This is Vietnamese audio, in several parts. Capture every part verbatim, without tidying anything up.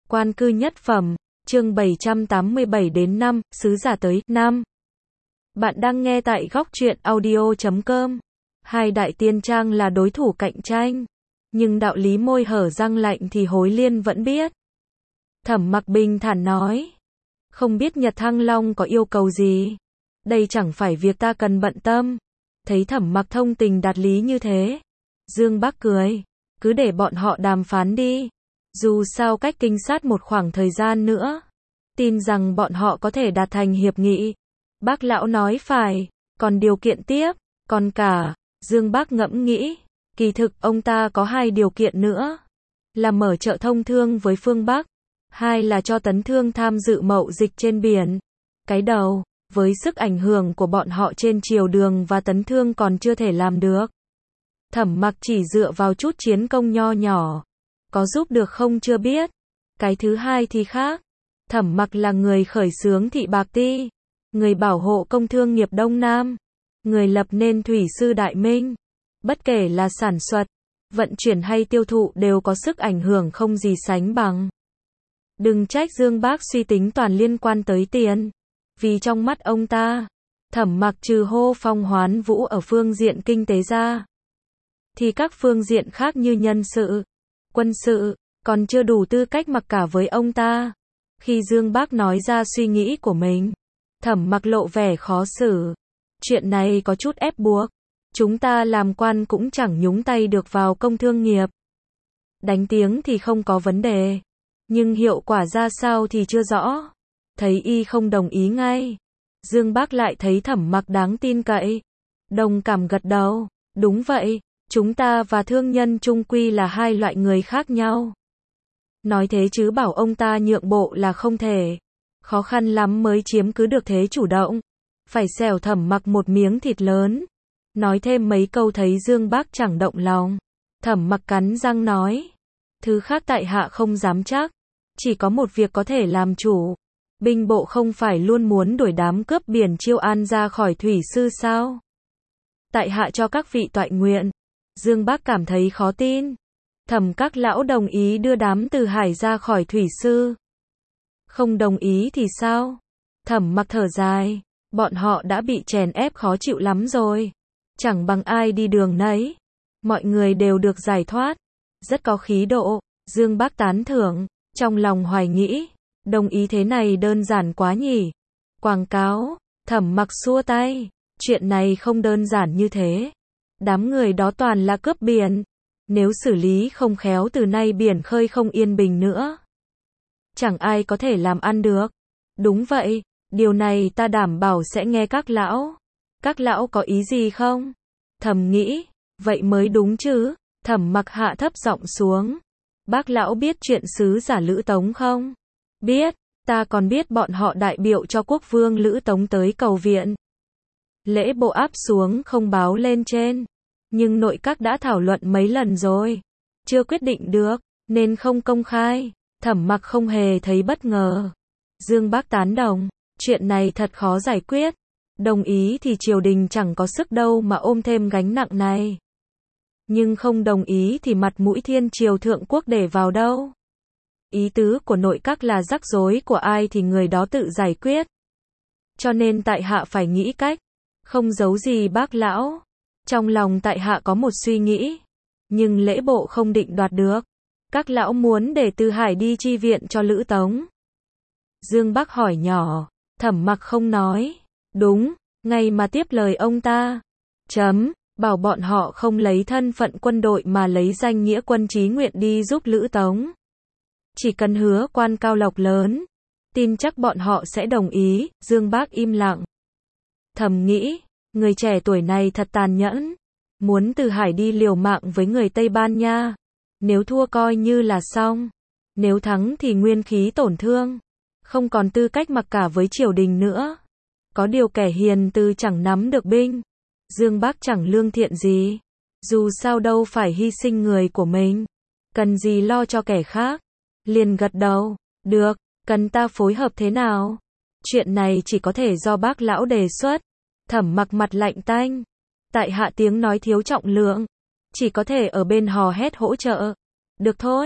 Quan cư nhất phẩm, chương bảy trăm tám mươi bảy đến năm, sứ giả tới, năm. Bạn đang nghe tại góc truyện audio chấm com. Hai đại tiên trang là đối thủ cạnh tranh. Nhưng đạo lý môi hở răng lạnh thì Hối Liên vẫn biết. Thẩm Mặc bình thản nói. Không biết Nhật Thăng Long có yêu cầu gì. Đây chẳng phải việc ta cần bận tâm. Thấy Thẩm Mặc thông tình đạt lý như thế. Dương Bác cười. Cứ để bọn họ đàm phán đi. Dù sao cách kinh sát một khoảng thời gian nữa. Tin rằng bọn họ có thể đạt thành hiệp nghị. Bác lão nói phải. Còn điều kiện tiếp. Còn cả. Dương Bác ngẫm nghĩ. Kỳ thực ông ta có hai điều kiện nữa. Là mở chợ thông thương với phương Bắc. Hai là cho Tấn Thương tham dự mậu dịch trên biển. Cái đầu, với sức ảnh hưởng của bọn họ trên triều đường và Tấn Thương còn chưa thể làm được. Thẩm Mặc chỉ dựa vào chút chiến công nho nhỏ. Có giúp được không chưa biết. Cái thứ hai thì khác. Thẩm Mặc là người khởi xướng thị bạc ti. Người bảo hộ công thương nghiệp Đông Nam. Người lập nên Thủy sư Đại Minh. Bất kể là sản xuất, vận chuyển hay tiêu thụ đều có sức ảnh hưởng không gì sánh bằng. Đừng trách Dương Bác suy tính toàn liên quan tới tiền. Vì trong mắt ông ta, Thẩm Mặc trừ hô phong hoán vũ ở phương diện kinh tế ra, thì các phương diện khác như nhân sự, quân sự, còn chưa đủ tư cách mặc cả với ông ta. Khi Dương Bác nói ra suy nghĩ của mình, Thẩm Mặc lộ vẻ khó xử. Chuyện này có chút ép buộc. Chúng ta làm quan cũng chẳng nhúng tay được vào công thương nghiệp. Đánh tiếng thì không có vấn đề. Nhưng hiệu quả ra sao thì chưa rõ. Thấy y không đồng ý ngay. Dương Bác lại thấy Thẩm Mặc đáng tin cậy. Đồng cảm gật đầu. Đúng vậy, chúng ta và thương nhân chung quy là hai loại người khác nhau. Nói thế chứ bảo ông ta nhượng bộ là không thể. Khó khăn lắm mới chiếm cứ được thế chủ động. Phải xẻo Thẩm Mặc một miếng thịt lớn. Nói thêm mấy câu thấy Dương Bác chẳng động lòng. Thẩm Mặc cắn răng nói. Thứ khác tại hạ không dám chắc. Chỉ có một việc có thể làm chủ. Binh bộ không phải luôn muốn đuổi đám cướp biển Chiêu An ra khỏi thủy sư sao? Tại hạ cho các vị toại nguyện. Dương Bác cảm thấy khó tin. Thẩm các lão đồng ý đưa đám Từ Hải ra khỏi thủy sư. Không đồng ý thì sao? Thẩm Mặc thở dài. Bọn họ đã bị chèn ép khó chịu lắm rồi. Chẳng bằng ai đi đường nấy. Mọi người đều được giải thoát. Rất có khí độ. Dương Bác tán thưởng. Trong lòng hoài nghĩ. Đồng ý thế này đơn giản quá nhỉ. Quảng cáo. Thẩm Mặc xua tay. Chuyện này không đơn giản như thế. Đám người đó toàn là cướp biển. Nếu xử lý không khéo từ nay biển khơi không yên bình nữa. Chẳng ai có thể làm ăn được. Đúng vậy. Điều này ta đảm bảo sẽ nghe các lão. Các lão có ý gì không? Thầm nghĩ, vậy mới đúng chứ. Thẩm Mặc hạ thấp giọng xuống. Bác lão biết chuyện sứ giả Lữ Tống không? Biết, ta còn biết bọn họ đại biểu cho quốc vương Lữ Tống tới cầu viện. Lễ bộ áp xuống không báo lên trên. Nhưng nội các đã thảo luận mấy lần rồi. Chưa quyết định được, nên không công khai. Thẩm Mặc không hề thấy bất ngờ. Dương Bác tán đồng, chuyện này thật khó giải quyết. Đồng ý thì triều đình chẳng có sức đâu mà ôm thêm gánh nặng này. Nhưng không đồng ý thì mặt mũi thiên triều thượng quốc để vào đâu. Ý tứ của nội các là rắc rối của ai thì người đó tự giải quyết. Cho nên tại hạ phải nghĩ cách. Không giấu gì bác lão. Trong lòng tại hạ có một suy nghĩ. Nhưng lễ bộ không định đoạt được. Các lão muốn để Từ Hải đi chi viện cho Lữ Tống. Dương Bác hỏi nhỏ. Thẩm Mặc không nói. Đúng, ngay mà tiếp lời ông ta. Chấm, bảo bọn họ không lấy thân phận quân đội mà lấy danh nghĩa quân chí nguyện đi giúp Lữ Tống. Chỉ cần hứa quan cao lộc lớn. Tin chắc bọn họ sẽ đồng ý. Dương Bác im lặng. Thầm nghĩ, người trẻ tuổi này thật tàn nhẫn. Muốn Từ Hải đi liều mạng với người Tây Ban Nha. Nếu thua coi như là xong. Nếu thắng thì nguyên khí tổn thương. Không còn tư cách mặc cả với triều đình nữa. Có điều kẻ hiền từ chẳng nắm được binh. Dương Bác chẳng lương thiện gì. Dù sao đâu phải hy sinh người của mình. Cần gì lo cho kẻ khác. Liền gật đầu. Được, cần ta phối hợp thế nào? Chuyện này chỉ có thể do bác lão đề xuất. Thẩm Mặc mặt lạnh tanh. Tại hạ tiếng nói thiếu trọng lượng. Chỉ có thể ở bên hò hét hỗ trợ. Được thôi.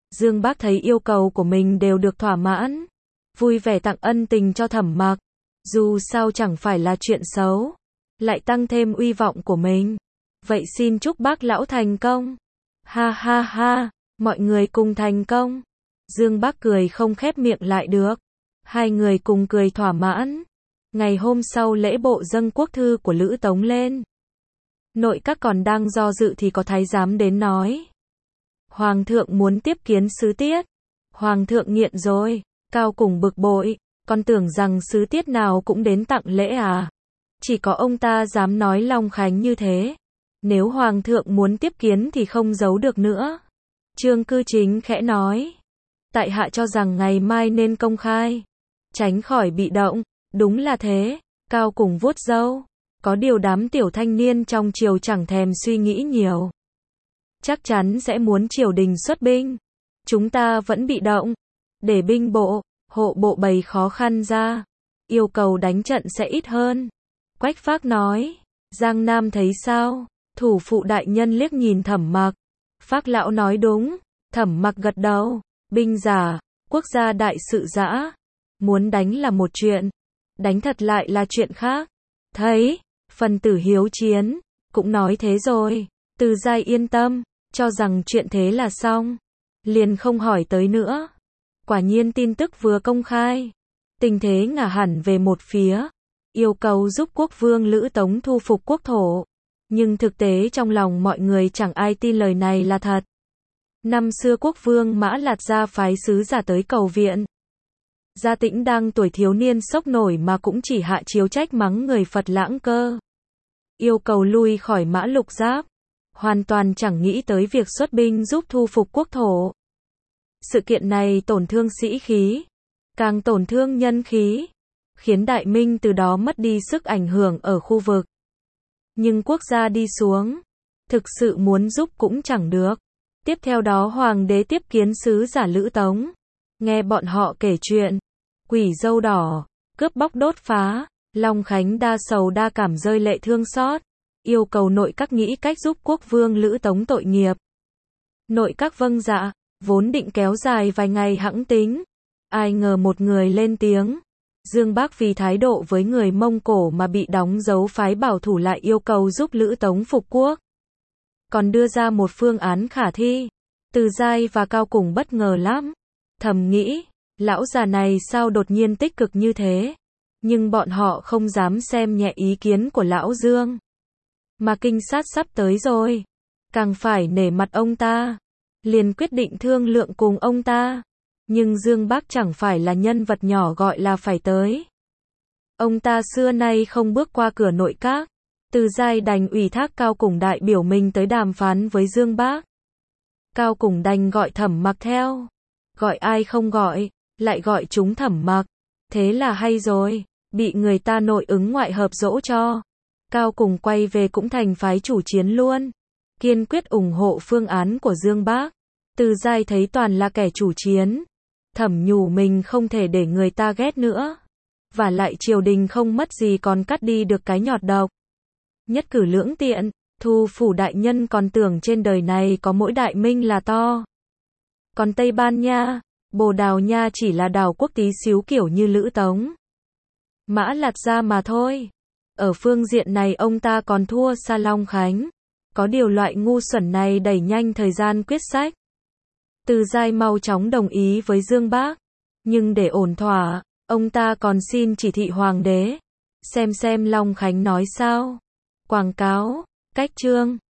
Dương Bác thấy yêu cầu của mình đều được thỏa mãn, vui vẻ tặng ân tình cho Thẩm Mặc. Dù sao chẳng phải là chuyện xấu, lại tăng thêm uy vọng của mình. Vậy xin chúc bác lão thành công. Ha ha ha, mọi người cùng thành công. Dương Bác cười không khép miệng lại được. Hai người cùng cười thỏa mãn. Ngày hôm sau lễ bộ dâng quốc thư của Lữ Tống lên. Nội các còn đang do dự thì có thái giám đến nói. Hoàng thượng muốn tiếp kiến sứ tiết. Hoàng thượng nghiện rồi. Cao Cùng bực bội. Con tưởng rằng sứ tiết nào cũng đến tặng lễ à. Chỉ có ông ta dám nói long khánh như thế. Nếu Hoàng thượng muốn tiếp kiến thì không giấu được nữa. Trương Cư Chính khẽ nói. Tại hạ cho rằng ngày mai nên công khai. Tránh khỏi bị động. Đúng là thế. Cao Cùng vuốt râu. Có điều đám tiểu thanh niên trong triều chẳng thèm suy nghĩ nhiều. Chắc chắn sẽ muốn triều đình xuất binh. Chúng ta vẫn bị động. Để binh bộ, hộ bộ bày khó khăn ra. Yêu cầu đánh trận sẽ ít hơn. Quách Phác nói. Giang Nam thấy sao? Thủ phụ đại nhân liếc nhìn Thẩm Mặc. Phác lão nói đúng. Thẩm Mặc gật đầu. Binh giả, quốc gia đại sự dã. Muốn đánh là một chuyện. Đánh thật lại là chuyện khác. Thấy, phần tử hiếu chiến. Cũng nói thế rồi. Từ Giai yên tâm. Cho rằng chuyện thế là xong. Liền không hỏi tới nữa. Quả nhiên tin tức vừa công khai. Tình thế ngả hẳn về một phía. Yêu cầu giúp quốc vương Lữ Tống thu phục quốc thổ. Nhưng thực tế trong lòng mọi người chẳng ai tin lời này là thật. Năm xưa quốc vương Mã Lạt ra phái sứ giả tới cầu viện. Gia Tĩnh đang tuổi thiếu niên sốc nổi mà cũng chỉ hạ chiếu trách mắng người Phật lãng cơ. Yêu cầu lui khỏi Mã Lục Giáp. Hoàn toàn chẳng nghĩ tới việc xuất binh giúp thu phục quốc thổ. Sự kiện này tổn thương sĩ khí, càng tổn thương nhân khí, khiến Đại Minh từ đó mất đi sức ảnh hưởng ở khu vực. Nhưng quốc gia đi xuống, thực sự muốn giúp cũng chẳng được. Tiếp theo đó hoàng đế tiếp kiến sứ giả Lữ Tống. Nghe bọn họ kể chuyện, quỷ dâu đỏ, cướp bóc đốt phá, Long Khánh đa sầu đa cảm rơi lệ thương xót. Yêu cầu nội các nghĩ cách giúp quốc vương Lữ Tống tội nghiệp. Nội các vâng dạ, vốn định kéo dài vài ngày hẵng tính. Ai ngờ một người lên tiếng. Dương Bác vì thái độ với người Mông Cổ mà bị đóng dấu phái bảo thủ lại yêu cầu giúp Lữ Tống phục quốc. Còn đưa ra một phương án khả thi. Từ Giai và Cao Cùng bất ngờ lắm. Thầm nghĩ, lão già này sao đột nhiên tích cực như thế. Nhưng bọn họ không dám xem nhẹ ý kiến của lão Dương. Mà kinh sát sắp tới rồi. Càng phải nể mặt ông ta. Liền quyết định thương lượng cùng ông ta. Nhưng Dương Bác chẳng phải là nhân vật nhỏ gọi là phải tới. Ông ta xưa nay không bước qua cửa nội các. Từ Giai đành ủy thác Cao Cùng đại biểu mình tới đàm phán với Dương Bác. Cao Cùng đành gọi Thẩm Mặc theo. Gọi ai không gọi, lại gọi chúng Thẩm Mặc. Thế là hay rồi, bị người ta nội ứng ngoại hợp dỗ cho. Cao Cùng quay về cũng thành phái chủ chiến luôn. Kiên quyết ủng hộ phương án của Dương Bác. Từ Giai thấy toàn là kẻ chủ chiến. Thẩm nhủ mình không thể để người ta ghét nữa. Và lại triều đình không mất gì còn cắt đi được cái nhọt độc. Nhất cử lưỡng tiện, Thu phủ đại nhân còn tưởng trên đời này có mỗi Đại Minh là to. Còn Tây Ban Nha, Bồ Đào Nha chỉ là đảo quốc tí xíu kiểu như Lữ Tống. Mã Lạt ra mà thôi. Ở phương diện này ông ta còn thua xa Long Khánh. Có điều loại ngu xuẩn này đẩy nhanh thời gian quyết sách. Từ Giai mau chóng đồng ý với Dương Bác. Nhưng để ổn thỏa, ông ta còn xin chỉ thị hoàng đế. Xem xem Long Khánh nói sao. Quảng cáo, cách chương.